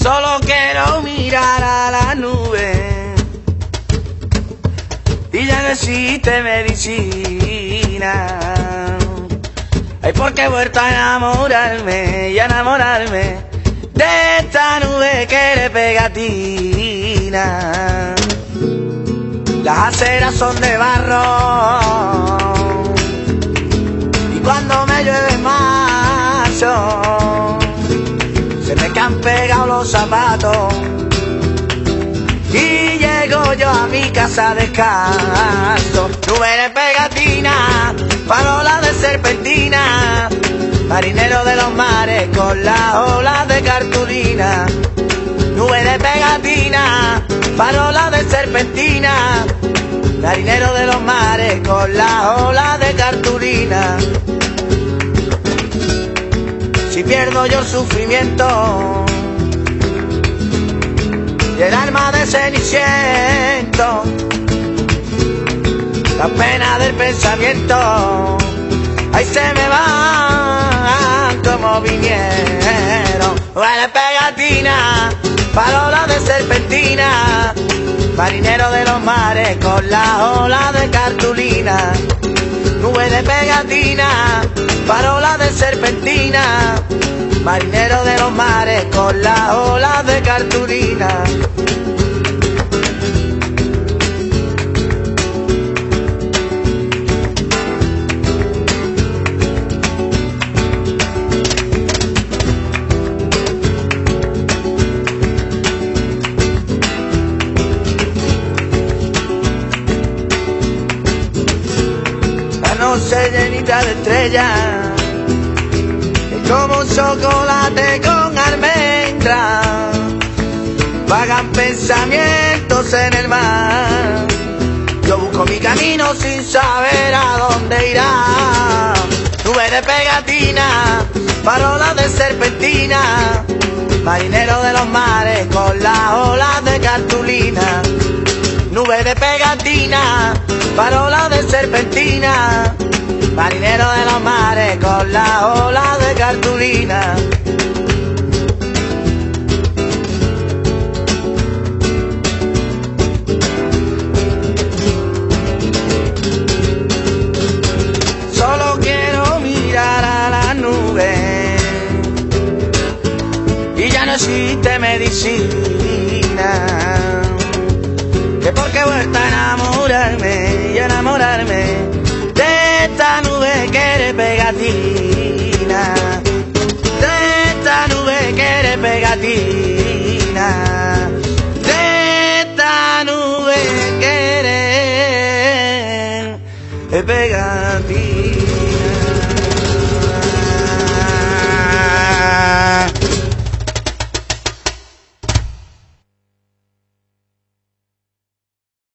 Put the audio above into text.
Solo quiero mirar a la nube y ya no existe medicina. Ay, porque he vuelto a enamorarme y a enamorarme de esta nube que eres pegatina. Las aceras son de barro y cuando me llueve macho se me han pegado los zapatos y llego yo a mi casa descalzo. Nube de pegatina, farola de serpentina, marinero de los mares con las olas de cartulina. Nube de pegatina, farola de serpentina, marinero de los mares con las olas de cartulina. Si pierdo yo el sufrimiento y el alma de ceniciento, la pena del pensamiento, ahí se me van como vinieron. Huele pegatina, farola de serpentina, marinero de los mares con las olas de cartulina. Nube de pegatina, farola de serpentina, marinero de los mares con las olas de cartulina. Noche llenita de estrellas, es como un chocolate con almendras, vagan pensamientos en el mar. Yo busco mi camino sin saber a dónde irá. Nube de pegatina, farola de serpentina, marinero de los mares con las olas de cartulina. Nube de pegatina, farola de serpentina, marinero de los mares con las olas de cartulina. Solo quiero mirar a la nube y ya no existe medicina. Que porque he vuelto a enamorarme y a enamorarme de esta nube que eres pegatina, de esta nube que eres pegatina, de esta nube que eres pegatina.